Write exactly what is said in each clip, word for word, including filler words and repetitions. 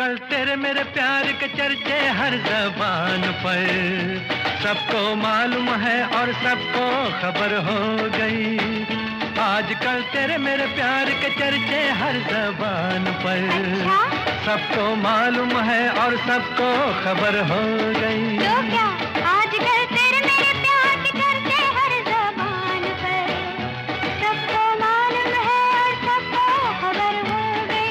आजकल तेरे मेरे प्यार के चर्चे हर ज़बान पर, सबको मालूम है और सबको खबर हो गई। आजकल तेरे मेरे प्यार के चर्चे हर ज़बान पर, सबको मालूम है और सबको खबर हो गई। तो क्या आजकल तेरे मेरे प्यार के चर्चे हर ज़बान पर, सबको मालूम है और सबको खबर हो गई।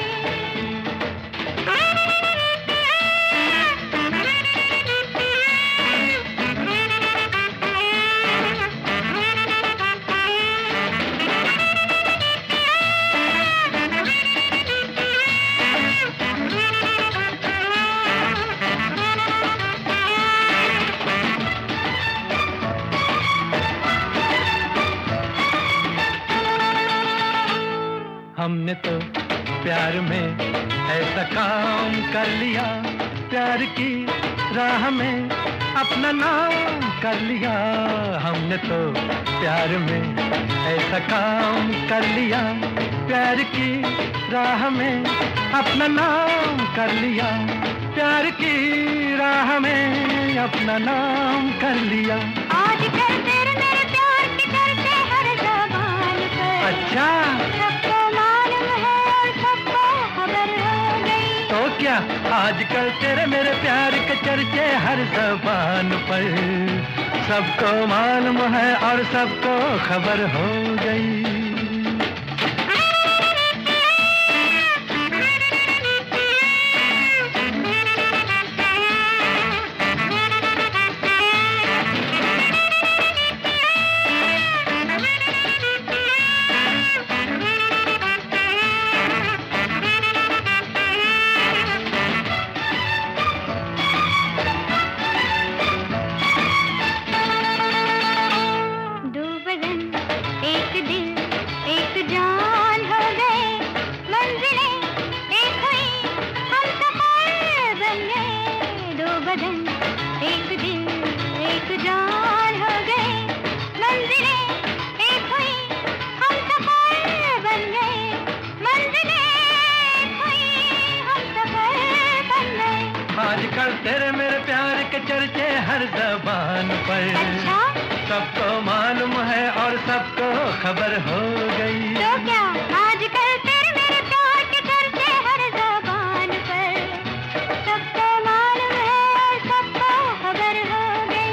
हमने तो प्यार में ऐसा काम कर लिया, प्यार की राह में अपना नाम कर लिया। हमने तो प्यार में ऐसा काम कर लिया, प्यार की राह में अपना नाम कर लिया, प्यार की राह में अपना नाम कर लिया। आजकल तेरे मेरे प्यार के चर्चे हर ज़बान पर, अच्छा, सबको मालूम है और सबको खबर हो गई। तो क्या आजकल तेरे मेरे प्यार के चर्चे हर ज़बान पर, सबको मालूम है और सबको खबर हो गई। एक दिल एक जान हो गए, मंजिलें एक हुई, हम सफर बन गए, मंजिलें एक हुई, हम सफर बन गए। आजकल तेरे मेरे प्यार के चर्चे हर ज़बान पर, अच्छा, सबको मालूम है और सबको खबर हो गई। तो क्या आजकल तेरे मेरे प्यार के चर्चे हर ज़बान पर, सबको मालूम है और सबको खबर हो गई।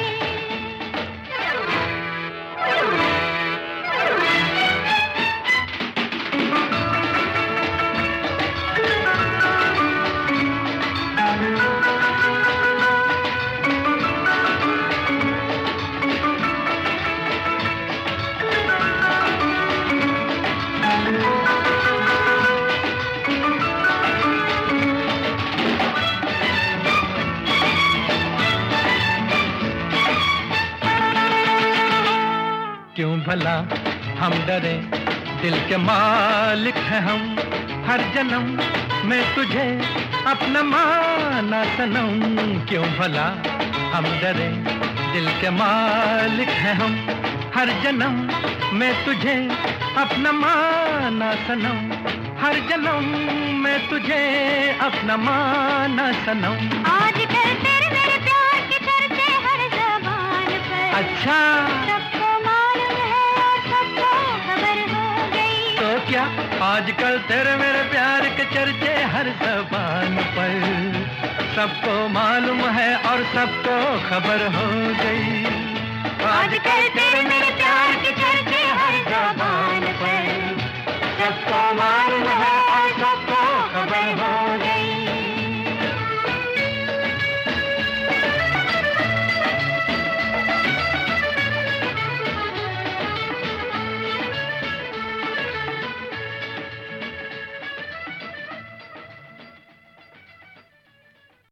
क्यों भला हम डरे, दिल के मालिक हैं हम, हर जन्म में तुझे अपना माना सनम। क्यों भला हम डरे, दिल के मालिक हैं हम, हर जन्म में तुझे अपना माना सनम, हर जन्म में तुझे अपना माना सनम। आजकल तेरे मेरे प्यार के चर्चे हर ज़बान पर, अच्छा, सबको मालूम है और सबको खबर हो गई। तो क्या आजकल तेरे मेरे प्यार के चर्चे हर ज़बान पर, सबको मालूम है और सबको खबर हो गई। आजकल तेरे मेरे प्यार के चर्चे